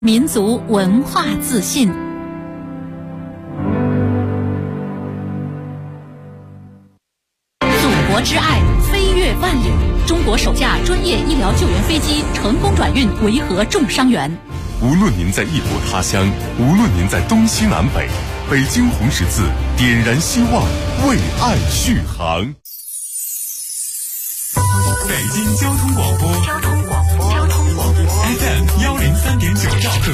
民族文化自信。祖国之爱飞越万里，中国首架专业医疗救援飞机成功转运维和重伤员。 无论您在异国他乡，无论您在东西南北，北京红十字点燃希望，为爱续航。北京交通广播FM 103.9兆赫，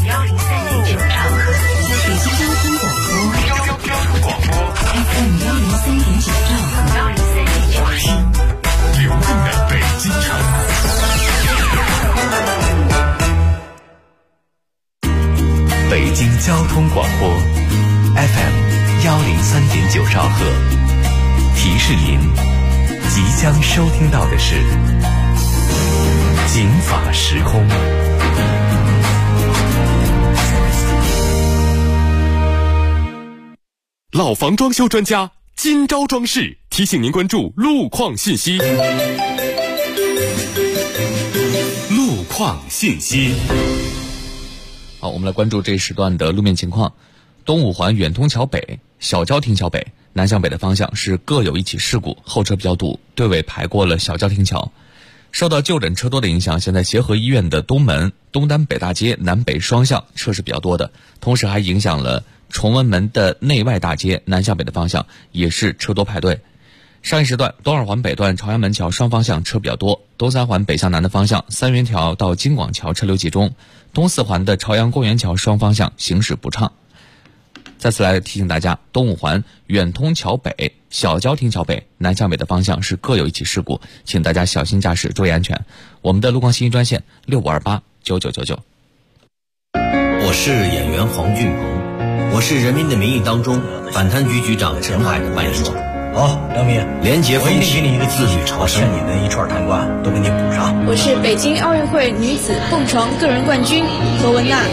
北京交通广播 FM 103.9兆赫， 听流动的北京城。北京交通广播 FM 103.9兆赫，提示您即将收听到的是警法时空。老房装修专家今朝装饰提醒您关注路况信息。路况信息。 好，我们来关注这一时段的路面情况。东五环远通桥北、小郊亭桥北南向北的方向是各有一起事故，后车比较堵，队尾排过了小郊亭桥。受到就诊车多的影响，现在协和医院的东门、东单北大街南北双向车是比较多的，同时还影响了崇文门的内外大街南向北的方向也是车多排队。上一时段东二环北段朝阳门桥双方向车比较多，东三环北向南的方向三元桥到京广桥车流集中，东四环的朝阳公园桥双方向行驶不畅。再次来提醒大家，东五环远通桥北、小郊亭桥北南向北的方向是各有一起事故，请大家小心驾驶，注意安全。我们的路况信息专线65289999。 我是演员黄俊鹏，我是《人民的名义》当中反贪局局长陈海的扮演者。 好，梁明， 廉洁风气， 我一定给你一个自律朝生， 欠你的一串贪官都给你补上。 我是北京奥运会女子蹦床个人冠军何文娜。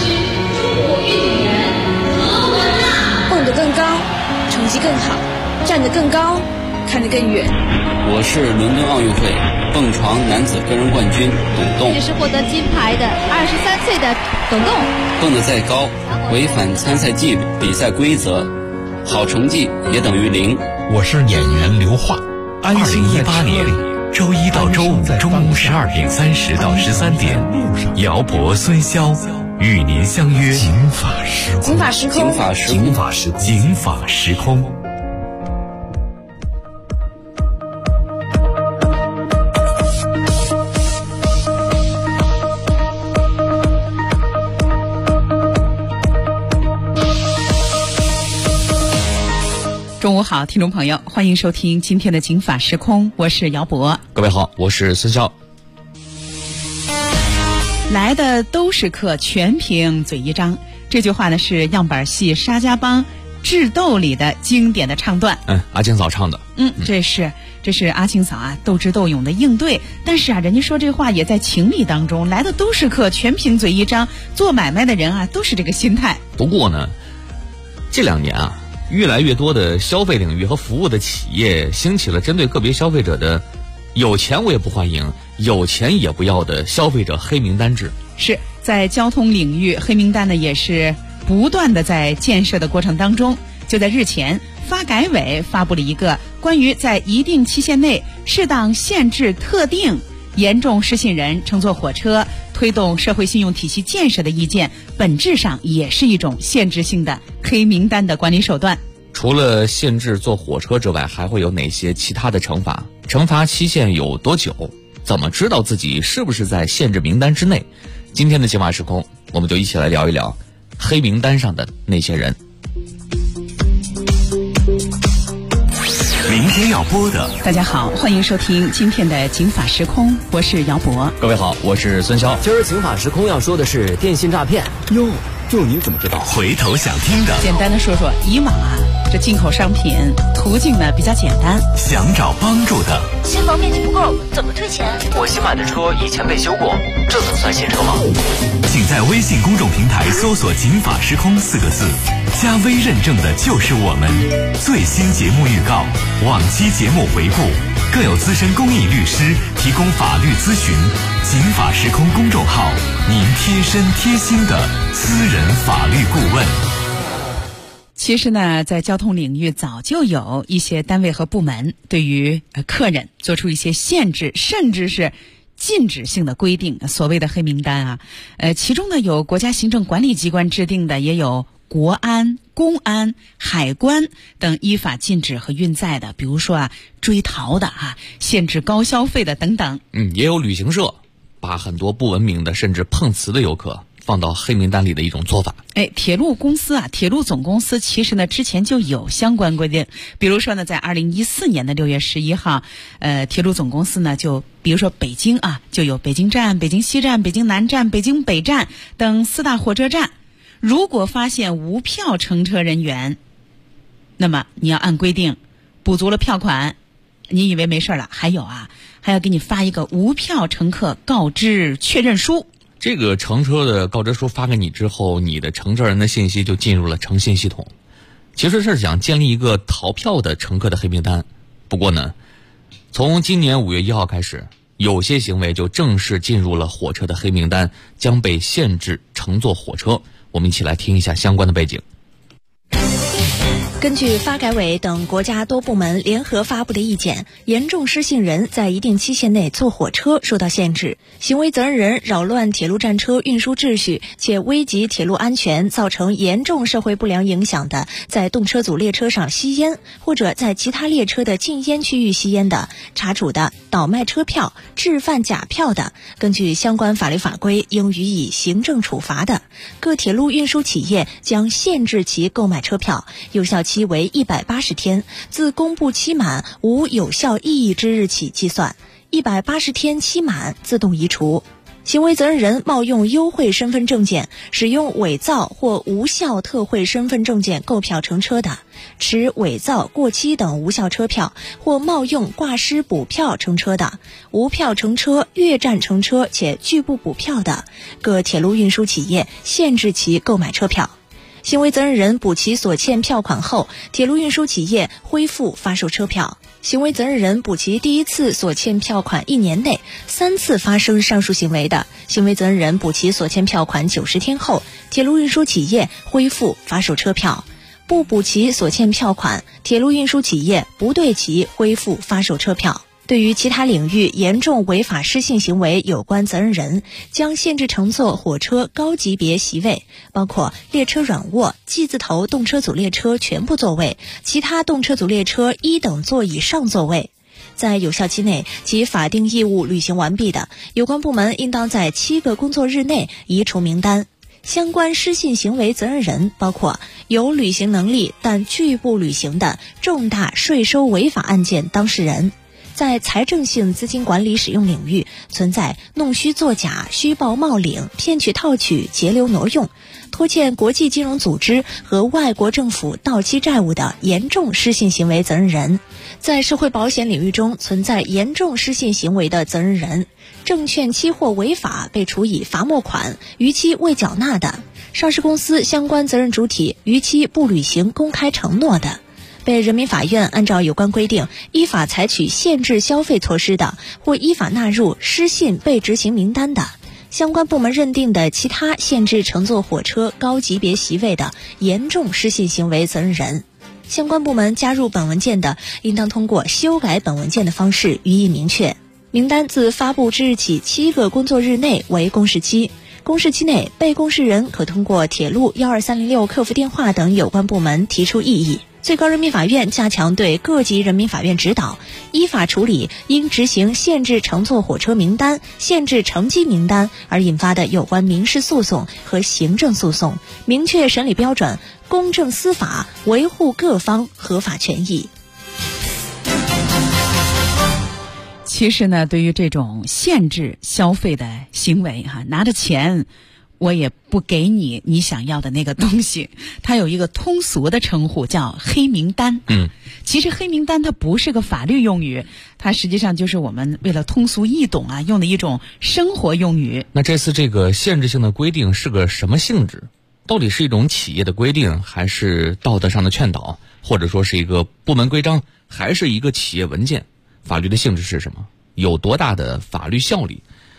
蹦得更高，成绩更好，站得更高，看得更远。 我是伦敦奥运会蹦床男子个人冠军董栋。 也是获得金牌的23岁的董栋。 蹦得再高，违反参赛纪律、比赛规则，好成绩也等于0。 我是演员刘桦。2018年周一到周五中午12点30到13点，姚博、孙潇与您相约警法时空。 警法时空， 警法时空，警法时空， 警法时空。 中午好，听众朋友，欢迎收听今天的警法时空，我是姚博。 各位好，我是孙潇。 来的都是客，全凭嘴一张。这句话呢是样板戏《沙家浜智斗》里的经典的唱段。 阿青嫂唱的。 这是阿青嫂啊斗智斗勇的应对。但是啊，人家说这话也在情理当中，来的都是客，全凭嘴一张。做买卖的人啊都是这个心态。 不过呢，这2年啊，越来越多的消费领域和服务的企业兴起了针对个别消费者的有钱我也不欢迎，有钱也不要的消费者黑名单制。 是在交通领域，黑名单呢也是不断的在建设的过程当中。就在日前，发改委发布了一个关于在一定期限内适当限制特定严重失信人乘坐火车推动社会信用体系建设的意见，本质上也是一种限制性的黑名单的管理手段。 除了限制坐火车之外，还会有哪些其他的惩罚？惩罚期限有多久？怎么知道自己是不是在限制名单之内？今天的警法时空，我们就一起来聊一聊黑名单上的那些人。 明天要播的， 大家好，欢迎收听今天的警法时空，我是姚博。 各位好，我是孙潇。 今儿警法时空要说的是电信诈骗。 哟，这您怎么知道？回头想听的， 简单的说说，以往啊，这进口商品途径呢比较简单， 想找帮助的， 新房面积不够，怎么退钱？ 我新买的车以前被修过，这怎么算新车吗？ 请在微信公众平台搜索警法时空4个字，加微认证的就是我们。最新节目预告，往期节目回顾，更有资深公益律师提供法律咨询。警法时空公众号您贴身贴心的私人法律顾问。 其实呢，在交通领域早就有一些单位和部门对于客人做出一些限制，甚至是禁止性的规定，所谓的黑名单啊。其中呢有国家行政管理机关制定的，也有国安、公安、海关等依法禁止和运载的，比如说追逃的限制高消费的等等。 也有旅行社把很多不文明的甚至碰瓷的游客放到黑名单里的一种做法。 铁路公司铁路总公司其实呢之前就有相关规定，比如说呢，在2014年的6月11号，铁路总公司呢就比如说北京就有北京站、北京西站、北京南站、北京北站等4大火车站，如果发现无票乘车人员，那么你要按规定补足了票款，你以为没事了，还要给你发一个无票乘客告知确认书。 这个乘车的告知书发给你之后，你的乘车人的信息就进入了诚信系统。其实是想建立一个逃票的乘客的黑名单。不过呢，从今年5月1号开始，有些行为就正式进入了火车的黑名单，将被限制乘坐火车。我们一起来听一下相关的背景。 根据发改委等国家多部门联合发布的意见，严重失信人在一定期限内坐火车受到限制，行为责任人扰乱铁路站车运输秩序且危及铁路安全，造成严重社会不良影响的，在动车组列车上吸烟或者在其他列车的禁烟区域吸烟的，查处的、倒卖车票、制贩假票的，根据相关法律法规应予以行政处罚的，各铁路运输企业将限制其购买车票，有效期为180天，自公布期满无有效意义之日起计算，180天期满自动移除。行为责任人冒用优惠身份证件、使用伪造或无效特惠身份证件购票乘车的，持伪造、过期等无效车票或冒用挂失补票乘车的，无票乘车、越站乘车且拒不补票的，各铁路运输企业限制其购买车票。行为责任人补齐所欠票款后，铁路运输企业恢复发售车票。行为责任人补齐第一次所欠票款1年内3次发生上述行为的，行为责任人补齐所欠票款90天后，铁路运输企业恢复发售车票。不补齐所欠票款，铁路运输企业不对其恢复发售车票。对于其他领域严重违法失信行为有关责任人，将限制乘坐火车高级别席位，包括列车软卧、G 字头动车组列车全部座位，其他动车组列车1等座以上座位。在有效期内其法定义务履行完毕的，有关部门应当在7个工作日内移除名单。相关失信行为责任人包括有履行能力但拒不履行的重大税收违法案件当事人，在财政性资金管理使用领域存在弄虚作假、虚报冒领、骗取套取、截留挪用、拖欠国际金融组织和外国政府到期债务的严重失信行为责任人，在社会保险领域中存在严重失信行为的责任人，证券期货违法被处以罚没款逾期未缴纳的，上市公司相关责任主体逾期不履行公开承诺的，被人民法院按照有关规定依法采取限制消费措施的，或依法纳入失信被执行名单的，相关部门认定的其他限制乘坐火车高级别席位的严重失信行为责任人。相关部门加入本文件的，应当通过修改本文件的方式予以明确。名单自发布之日起7个工作日内为公示期，公示期内被公示人可通过铁路12306客服电话等有关部门提出异议。最高人民法院加强对各级人民法院指导，依法处理因执行限制乘坐火车名单、限制乘机名单而引发的有关民事诉讼和行政诉讼，明确审理标准，公正司法，维护各方合法权益。 其实呢，对于这种限制消费的行为拿着钱我也不给你想要的那个东西，它有一个通俗的称呼叫黑名单。其实黑名单它不是个法律用语，它实际上就是我们为了通俗易懂用的一种生活用语。 那这次这个限制性的规定是个什么性质？到底是一种企业的规定，还是道德上的劝导，或者说是一个部门规章，还是一个企业文件？法律的性质是什么？有多大的法律效力？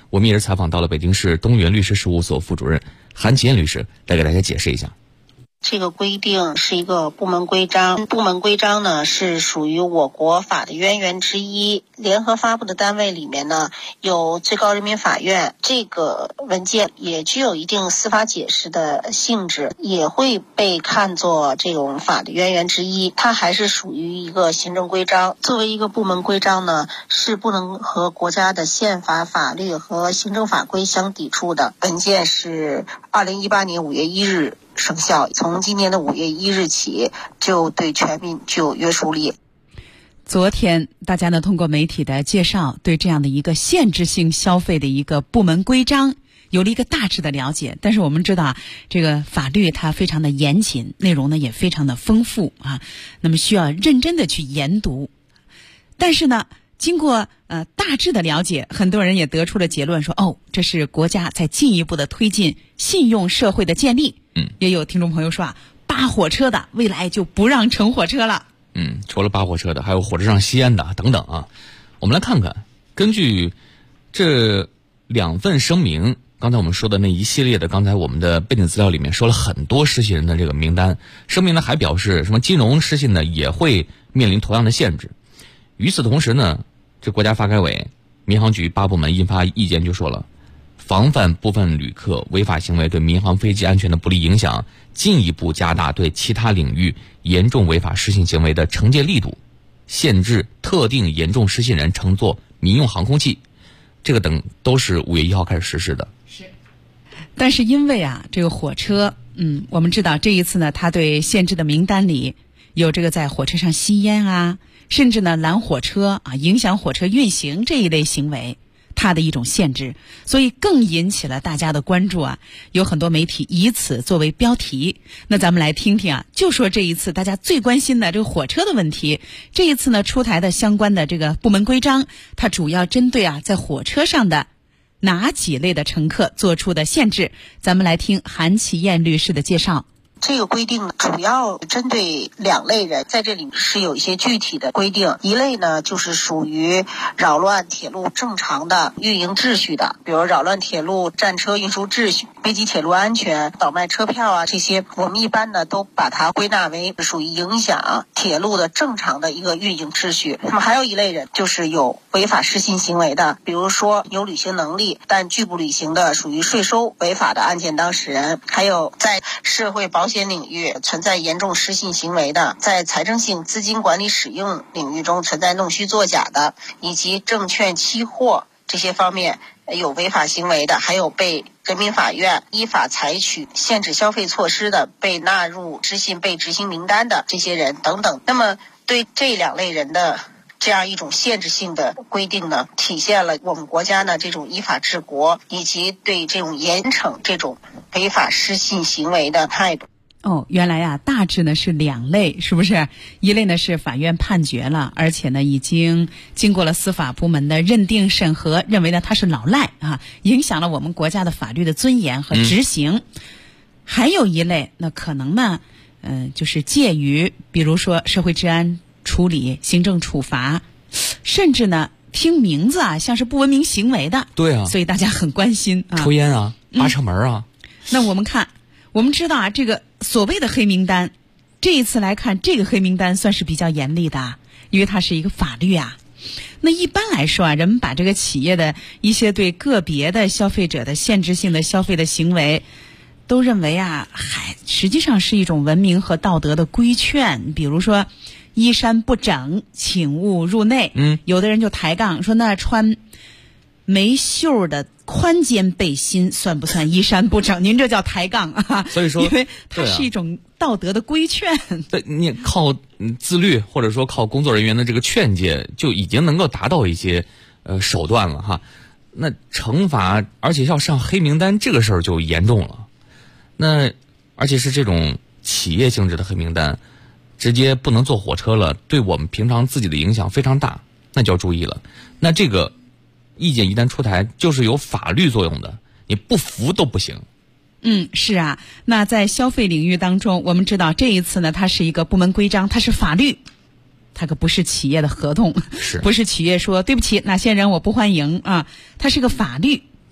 我们也是采访到了北京市东源律师事务所副主任韩启燕律师，来给大家解释一下。 这个规定是一个部门规章，部门规章呢是属于我国法的渊源之一。联合发布的单位里面呢有最高人民法院，这个文件也具有一定司法解释的性质，也会被看作这种法的渊源之一。它还是属于一个行政规章，作为一个部门规章呢，是不能和国家的宪法、法律和行政法规相抵触的。文件是2018年5月1日生效，从今年的5月1日起就对全民具有约束力。 昨天大家呢通过媒体的介绍，对这样的一个限制性消费的一个部门规章有了一个大致的了解。但是我们知道啊，这个法律它非常的严谨，内容呢也非常的丰富啊，那么需要认真的去研读。但是呢，经过大致的了解，很多人也得出了结论说，这是国家在进一步的推进信用社会的建立。也有听众朋友说扒火车的未来就不让乘火车了。 除了扒火车的，还有火车上吸烟的等等啊。我们来看看，根据这2份声明，刚才我们说的那一系列的，刚才我们的背景资料里面说了很多失信人的这个名单。声明呢还表示，什么金融失信呢也会面临同样的限制。与此同时呢，这国家发改委、民航局8部门印发意见就说了，防范部分旅客违法行为对民航飞机安全的不利影响，进一步加大对其他领域严重违法失信行为的惩戒力度，限制特定严重失信人乘坐民用航空器，这个等都是5月1号开始实施的。 但是因为这个火车，我们知道这一次呢，它对限制的名单里有这个在火车上吸烟甚至呢拦火车影响火车运行这一类行为，它的一种限制，所以更引起了大家的关注有很多媒体以此作为标题。那咱们来听听就说这一次大家最关心的这个火车的问题。这一次呢出台的相关的这个部门规章，它主要针对在火车上的哪几类的乘客做出的限制。咱们来听韩启燕律师的介绍。 这个规定主要针对2类人，在这里是有一些具体的规定。一类呢，就是属于扰乱铁路正常的运营秩序的，比如扰乱铁路战车运输秩序、危及铁路安全、倒卖车票这些，我们一般呢都把它归纳为属于影响铁路的正常的一个运营秩序。那么还有一类人，就是有违法失信行为的，比如说有履行能力但拒不履行的，属于税收违法的案件当事人，还有在社会保险领域存在严重失信行为的，在财政性资金管理使用领域中存在弄虚作假的，以及证券期货这些方面有违法行为的，还有被人民法院依法采取限制消费措施的，被纳入失信被执行名单的这些人等等。那么对这2类人的这样一种限制性的规定呢，体现了我们国家呢这种依法治国以及对这种严惩这种违法失信行为的态度。 原来大致呢是2类，是不是？一类呢是法院判决了，而且呢已经经过了司法部门的认定审核，认为呢它是老赖影响了我们国家的法律的尊严和执行。还有一类，那可能呢就是介于比如说社会治安处理、行政处罚，甚至呢听名字像是不文明行为的。 对所以大家很关心抽烟扒车门那我们知道这个所谓的黑名单，这一次来看，这个黑名单算是比较严厉的，因为它是一个法律那一般来说人们把这个企业的一些对个别的消费者的限制性的消费的行为，都认为实际上是一种文明和道德的规劝。比如说衣衫不整，请勿入内。有的人就抬杠说，那穿没袖的宽肩背心算不算衣衫不整？您这叫抬杠所以说， 因为它是一种道德的规劝。 对，你靠自律或者说靠工作人员的这个劝诫，就已经能够达到一些手段了那惩罚，而且要上黑名单，这个事儿就严重了。那而且是这种企业性质的黑名单，直接不能坐火车了，对我们平常自己的影响非常大，那就要注意了。那这个意见一旦出台，就是有法律作用的，你不服都不行。 是那在消费领域当中，我们知道这一次呢，它是一个部门规章，它是法律，它可不是企业的合同，不是企业说对不起哪些人我不欢迎它是个法律。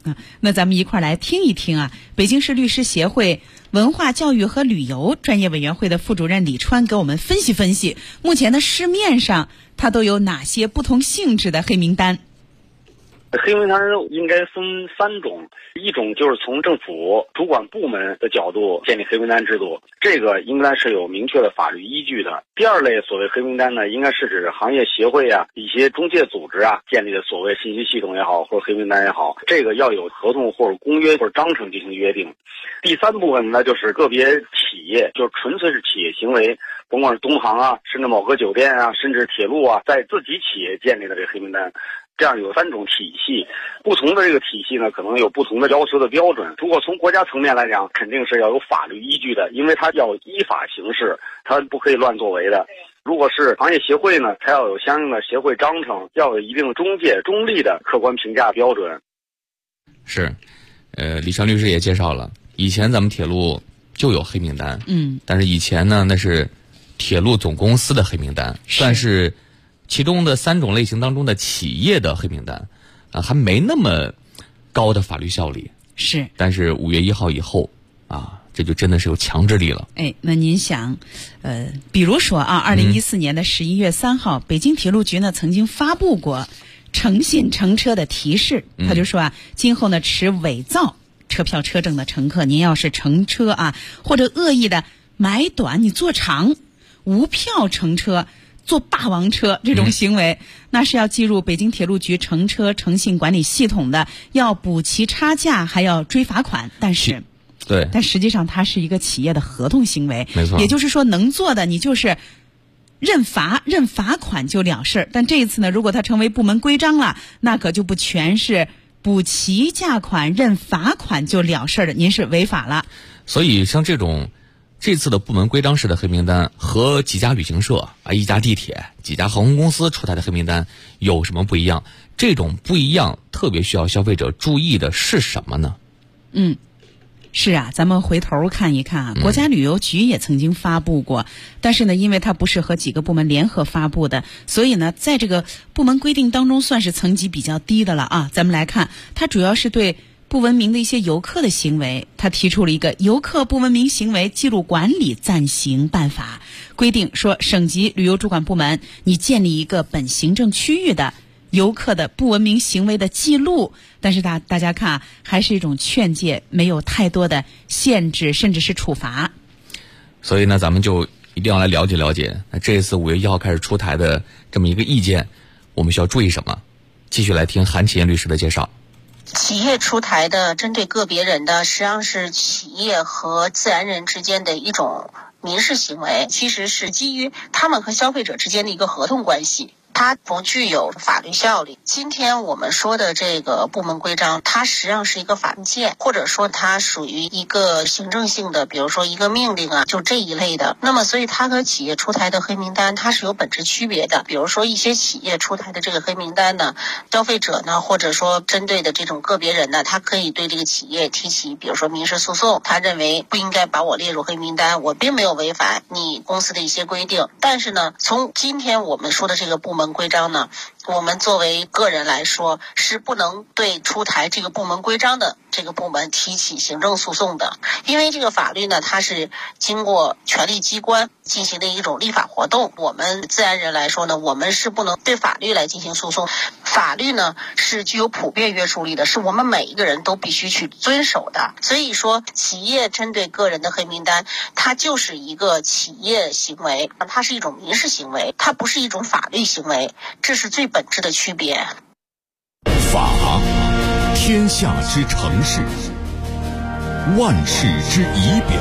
那咱们一块儿来听一听啊，北京市律师协会文化教育和旅游专业委员会的副主任李川给我们分析分析，目前的市面上它都有哪些不同性质的黑名单？ 黑名单应该分3种，一种就是从政府主管部门的角度建立黑名单制度，这个应该是有明确的法律依据的。第二类所谓黑名单呢，应该是指行业协会啊、一些中介组织啊建立的所谓信息系统也好，或者黑名单也好，这个要有合同或者公约或者章程进行约定。第3部分呢，就是个别企业，就是纯粹是企业行为，甭管是东航啊，甚至某个酒店啊，甚至铁路啊，在自己企业建立的这个黑名单。这样有3种体系，不同的这个体系呢，可能有不同的要求的标准。如果从国家层面来讲，肯定是要有法律依据的，因为它要依法行事，它不可以乱作为的。如果是行业协会呢，它要有相应的协会章程，要有一定的中介中立的客观评价标准。 是，李川律师也介绍了，以前咱们铁路就有黑名单，但是以前呢，那是铁路总公司的黑名单，算是其中的3种类型当中的企业的黑名单，还没那么高的法律效力。 是， 但是5月1号以后啊，这就真的是有强制力了。 那您想，比如说啊，2014年的11月3号，北京铁路局呢曾经发布过诚信乘车的提示，他就说啊，今后呢持伪造车票车证的乘客，您要是乘车啊，或者恶意的买短你坐长，无票乘车，坐霸王车这种行为，那是要计入北京铁路局乘车诚信管理系统的，要补齐差价，还要追罚款。但实际上它是一个企业的合同行为， 没错。 也就是说，能做的你就是认罚款就了事儿。但这一次呢，如果它成为部门规章了，那可就不全是补齐价款、认罚款就了事儿的，您是违法了。 所以像这次的部门规章式的黑名单和几家旅行社啊、一家地铁、几家航空公司出台的黑名单有什么不一样？这种不一样特别需要消费者注意的是什么呢？ 是啊，咱们回头看一看啊，国家旅游局也曾经发布过，但是呢，因为它不是和几个部门联合发布的，所以呢，在这个部门规定当中算是层级比较低的了啊。咱们来看，它主要是对不文明的一些游客的行为，他提出了一个游客不文明行为记录管理暂行办法，规定说省级旅游主管部门你建立一个本行政区域的游客的不文明行为的记录。但是大家看啊，还是一种劝诫，没有太多的限制甚至是处罚。 所以呢，咱们就一定要来了解了解，那这一次5月1号开始出台的这么一个意见，我们需要注意什么？继续来听韩启燕律师的介绍。 企业出台的针对个别人的，实际上是企业和自然人之间的一种民事行为，其实是基于他们和消费者之间的一个合同关系，它不具有法律效力。今天我们说的这个部门规章，它实际上是一个法件，或者说它属于一个行政性的，比如说一个命令啊，就这一类的。那么所以它和企业出台的黑名单它是有本质区别的。比如说一些企业出台的这个黑名单呢，消费者呢，或者说针对的这种个别人呢，他可以对这个企业提起比如说民事诉讼，他认为不应该把我列入黑名单，我并没有违反你公司的一些规定。但是呢，从今天我们说的这个部门规章呢，我们作为个人来说是不能对出台这个部门规章的这个部门提起行政诉讼的，因为这个法律呢，它是经过权力机关进行的一种立法活动。我们自然人来说呢，我们是不能对法律来进行诉讼。法律呢是具有普遍约束力的，是我们每一个人都必须去遵守的。所以说，企业针对个人的黑名单，它就是一个企业行为，它是一种民事行为，它不是一种法律行为，这是最本质的区别。 法，天下之常事，万事之仪表。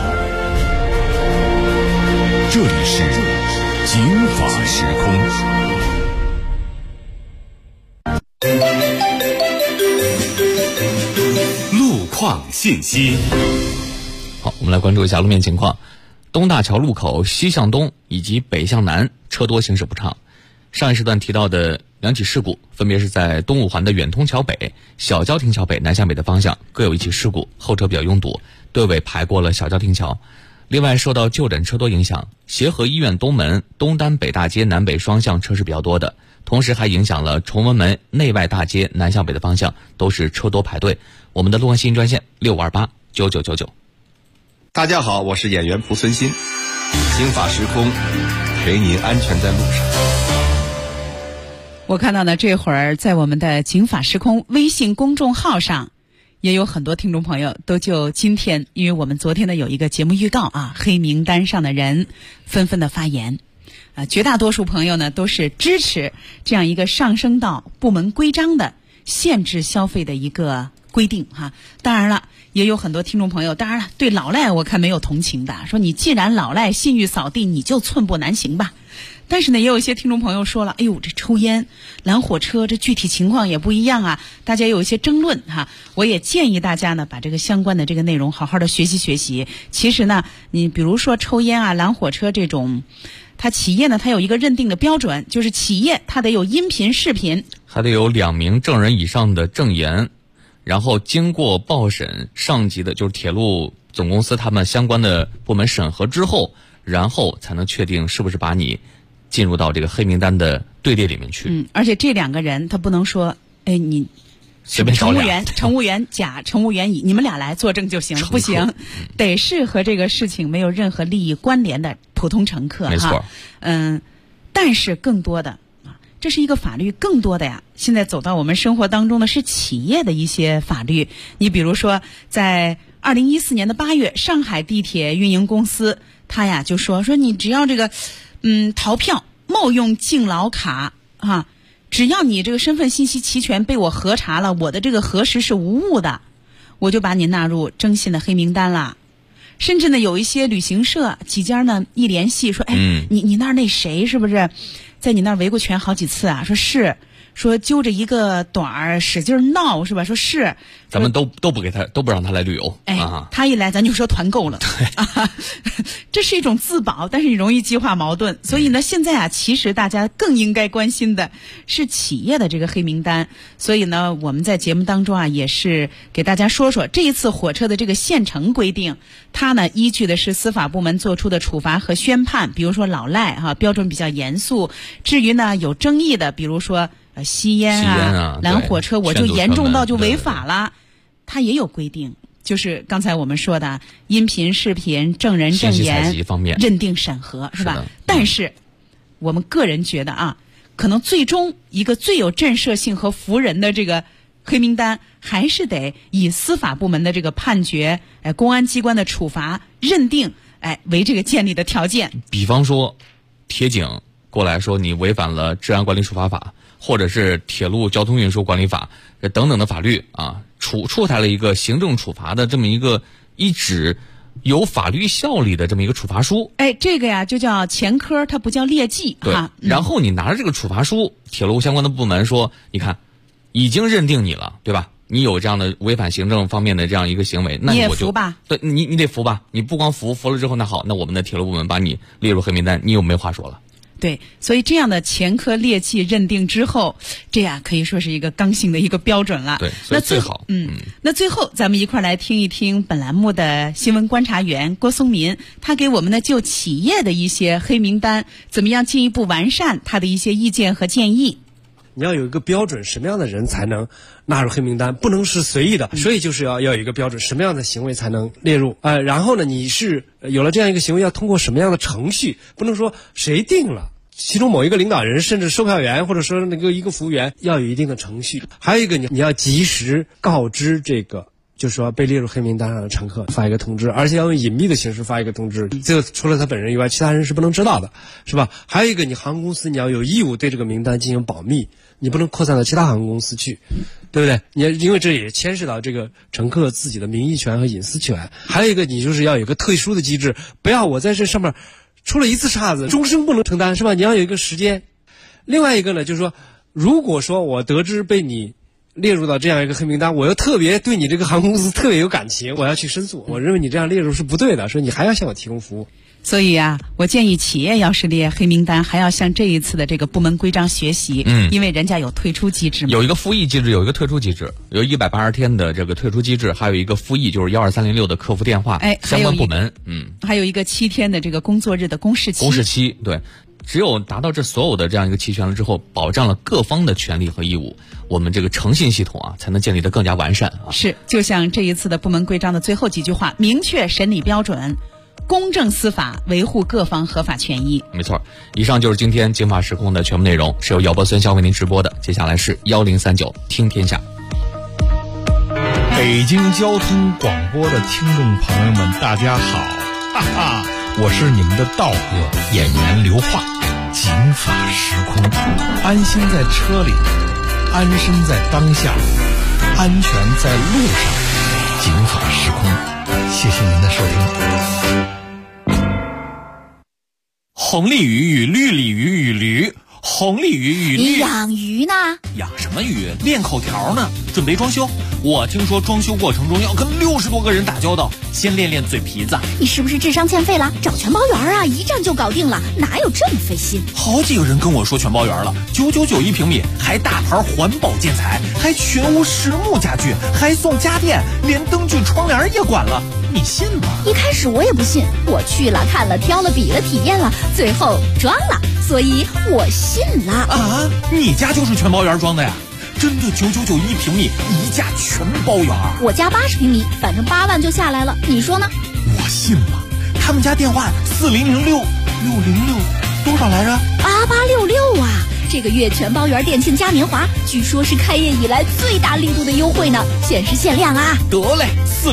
这里是警法时空。路况信息。 好，我们来关注一下路面情况。东大桥路口西向东以及北向南车多，行驶不畅。上一时段提到的2起事故，分别是在东五环的远通桥北、小郊亭桥北南向北的方向各有1起事故，后车比较拥堵，队尾排过了小郊亭桥。另外，受到就诊车多影响，协和医院东门、东单北大街南北双向车是比较多的，同时还影响了崇文门内外大街南向北的方向，都是车多排队。 我们的录完信息专线65289999。 大家好，我是演员蒲存昕，刑法时空，陪您安全在路上。 我看到呢，这会儿在我们的警法时空微信公众号上，也有很多听众朋友都就今天，因为我们昨天呢有一个节目预告啊，黑名单上的人纷纷的发言，绝大多数朋友呢都是支持这样一个上升到部门规章的限制消费的一个规定哈。当然了，也有很多听众朋友，当然了，对老赖我看没有同情的，说你既然老赖信誉扫地，你就寸步难行吧。但是呢，也有一些听众朋友说了，哎呦，这抽烟、拦火车，这具体情况也不一样啊，大家有一些争论哈。我也建议大家呢，把这个相关的这个内容好好的学习学习。其实呢，你比如说抽烟啊、拦火车这种，它企业呢，它有一个认定的标准，就是企业它得有音频、视频， 还得有2名证人以上的证言，然后经过报审上级的，就是铁路总公司他们相关的部门审核之后，然后才能确定是不是把你进入到这个黑名单的队列里面去。 而且这2个人他不能说，哎，你随便找乘务员甲、乘务员乙，你们俩来作证就行了，不行，得是和这个事情没有任何利益关联的普通乘客。 没错。 但是更多的这是一个法律，更多的呀，现在走到我们生活当中的是企业的一些法律。你比如说，在2014年的8月，上海地铁运营公司他呀就说你只要这个逃票冒用敬老卡啊，只要你这个身份信息齐全，被我核查了，我的这个核实是无误的，我就把你纳入征信的黑名单了。甚至呢，有一些旅行社几家呢一联系说，哎，你那儿那谁是不是在你那儿维过权好几次啊？说是，说揪着一个短儿使劲闹是吧？说是， 咱们都不给他，都不让他来旅游。 哎，他一来咱就说团购了。对啊，这是一种自保，但是你容易激化矛盾。所以呢，现在啊，其实大家更应该关心的是企业的这个黑名单。所以呢，我们在节目当中啊，也是给大家说说这一次火车的这个限乘规定，它呢依据的是司法部门做出的处罚和宣判。比如说老赖哈，标准比较严肃。至于呢有争议的，比如说吸烟啊、拦火车，我就严重到就违法了。它也有规定，就是刚才我们说的音频、视频、证人证言认定审核是吧？但是我们个人觉得啊，可能最终一个最有震慑性和服人的这个黑名单，还是得以司法部门的这个判决、公安机关的处罚认定为这个建立的条件。 比方说，铁警过来说你违反了治安管理处罚法，或者是铁路交通运输管理法等等的法律啊，出台了一个行政处罚的这么一个一纸有法律效力的这么一个处罚书。 哎，这个呀就叫前科，它不叫劣迹。 对，然后你拿着这个处罚书，铁路相关的部门说，你看，已经认定你了，对吧？你有这样的违反行政方面的这样一个行为，那你也服吧？ 对，你得服吧？你不光服了之后，那好，那我们的铁路部门把你列入黑名单，你有没话说了？ 对，所以这样的前科劣迹认定之后，这样可以说是一个刚性的一个标准了。 对，所以最好。 那最后咱们一块来听一听本栏目的新闻观察员郭松民，他给我们呢就企业的一些黑名单怎么样进一步完善他的一些意见和建议。 你要有一个标准，什么样的人才能纳入黑名单，不能是随意的，所以就是要有一个标准，什么样的行为才能列入。然后呢，你是有了这样一个行为，要通过什么样的程序，不能说谁定了。其中某一个领导人，甚至售票员，或者说一个服务员，要有一定的程序。还有一个，你要及时告知这个，就是说被列入黑名单上的乘客发一个通知，而且要用隐秘的形式发一个通知，这个除了他本人以外，其他人是不能知道的，是吧？还有一个，你航空公司你要有义务对这个名单进行保密，你不能扩散到其他航空公司去，对不对？因为这也牵涉到这个乘客自己的名誉权和隐私权。还有一个，你就是要有一个特殊的机制，不要我在这上面出了一次岔子，终生不能承担，是吧？你要有一个时间。另外一个呢，就是说，如果说我得知被你列入到这样一个黑名单，我又特别对你这个航空公司特别有感情，我要去申诉，我认为你这样列入是不对的，所以你还要向我提供服务。 所以啊，我建议企业要是列黑名单，还要向这一次的这个部门规章学习，因为人家有退出机制嘛， 有一个复议机制，有一个退出机制，有180天的这个退出机制，还有一个复议，就是12306的客服电话，相关部门， 还有一个7天的这个工作日的公示期。 对， 只有达到这所有的这样一个齐全了之后，保障了各方的权利和义务，我们这个诚信系统啊才能建立得更加完善啊。 是，就像这一次的部门规章的最后几句话，明确审理标准，公正司法，维护各方合法权益。 没错，以上就是今天警法时空的全部内容，是由姚博孙潇为您直播的。接下来是1039听天下。 北京交通广播的听众朋友们，大家好，哈哈，我是你们的道哥演员刘化。警法时空，安心在车里，安身在当下，安全在路上。警法时空，谢谢您的收听。 红鲤鱼与绿鲤鱼与驴，红鲤鱼与绿。 你养鱼呢？ 养什么鱼？练口条呢。准备装修。我听说装修过程中要跟60多个人打交道，先练练嘴皮子。 你是不是智商欠费了？找全包园啊，一站就搞定了，哪有这么费心？ 好几个人跟我说全包园了，999一平米，还大牌环保建材，还全屋实木家具，还送家电，连灯具窗帘也管了，你信吗？ 一开始我也不信，我去了看了挑了比了体验了，最后装了，所以我信了。 啊，你家就是全包园装的呀？真的999一平米，一价全包园。 我家80平米，反正8万就下来了，你说呢？ 我信了。他们家电话4006多少来着 ？8866啊！这个月全包园店庆嘉年华，据说是开业以来最大力度的优惠呢，限时限量啊！ 得嘞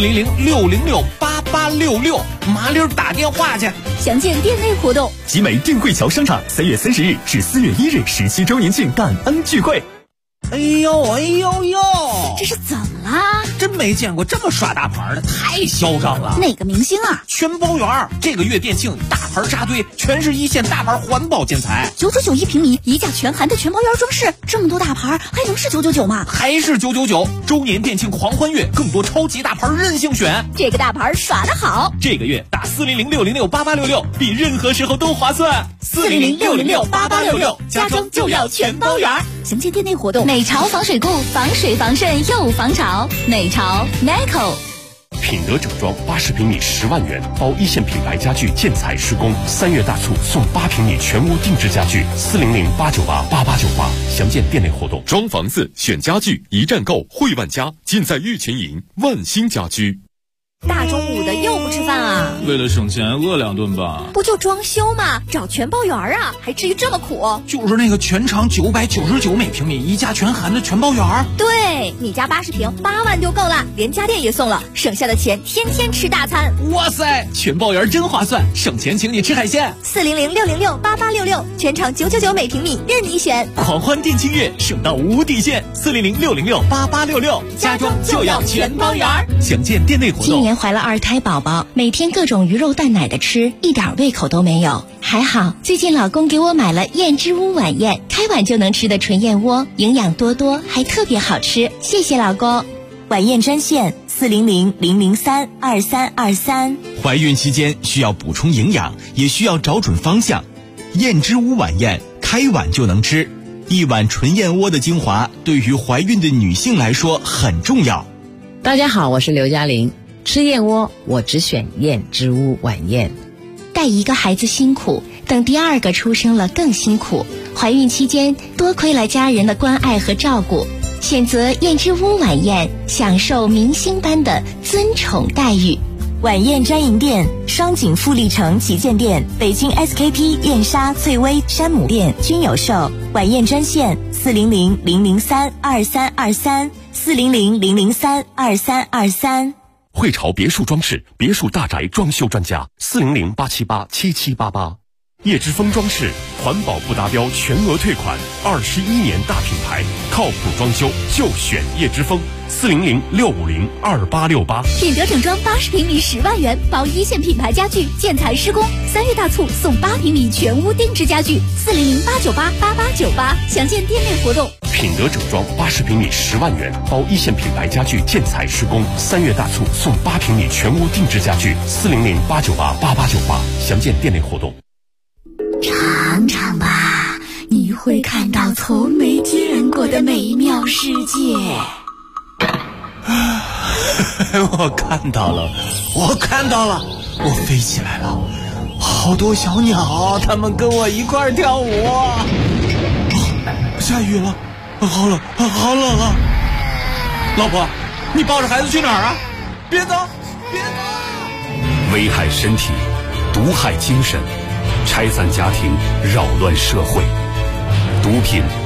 ，40068866，麻溜打电话去。 详见店内活动。 集美定慧桥商场3月30日至4月1日17周年庆感恩聚会。 哎呦， 这是怎么了？ 真没见过这么耍大牌的，太嚣张了。 哪个明星啊？ 全包园，这个月店庆大牌扎堆，全是一线大牌环保建材。 999一平米，一价全含的全包园装饰，这么多大牌还能是999吗？ 还是999。周年店庆狂欢月，更多超级大牌任性选。 这个大牌耍得好， 这个月打4006068866，比任何时候都划算。 4006068866，家装就要全包园。详见店内活动。美潮防水固，防水防渗又防潮。美潮 Meco。 品德整装80平米10万元，包一线品牌家具建材施工，3月大促送8平米全屋定制家具，400-898-8898，详见店内活动。 装房子选家具一站购，汇万家，尽在玉泉营万兴家居。 大中午的又不吃饭啊？ 为了省钱饿2顿吧。 不就装修吗？找全包园啊，还至于这么苦？ 就是那个全长999每平米，一价全含的全包园。 对，你家80平8万就够了，连家电也送了，省下的钱天天吃大餐。 哇塞，全包园真划算，省钱请你吃海鲜。 400-606-8866，全长999每平米，任你选。 狂欢店庆月，省到无底线。400-606-8866， 家装就要全包园。 详见店内活动。 今年怀了2胎宝宝，每天各种鱼肉蛋奶的吃，一点胃口都没有。还好最近老公给我买了燕之屋晚宴，开碗就能吃的纯燕窝，营养多多，还特别好吃。谢谢老公。 晚宴专线400-003-2323。 怀孕期间需要补充营养，也需要找准方向。燕之屋晚宴，开碗就能吃。一碗纯燕窝的精华，对于怀孕的女性来说很重要。 大家好，我是刘嘉玲。吃燕窝，我只选燕之屋晚宴。 带一个孩子辛苦，等第2个出生了更辛苦。怀孕期间多亏了家人的关爱和照顾，选择燕之屋晚宴，享受明星般的尊宠待遇。 晚宴专营店：双井富力城旗舰店、北京 SKP 燕莎、翠微、山姆店均有售。晚宴专线400-003-2323，400-003-2323。 汇潮别墅装饰，别墅大宅装修专家，400-878-7788。叶之峰装饰，环保不达标全额退款，21年大品牌，靠谱装修就选叶之峰。400-650-2868。 品德整装80平米10万元，包一线品牌家具建材施工，3月大促送8平米全屋定制家具，400-898-8898，详见店内活动。 品德整装80平米10万元，包一线品牌家具建材施工，3月大促送8平米全屋定制家具，400-898-8898，详见店内活动。 尝尝吧，你会看到从没见过的美妙世界。 我看到了，我飞起来了， 好多小鸟，它们跟我一块儿跳舞。下雨了，好冷，好冷啊！老婆，你抱着孩子去哪儿啊？别走，别走！ 危害身体，毒害精神，拆散家庭，扰乱社会，毒品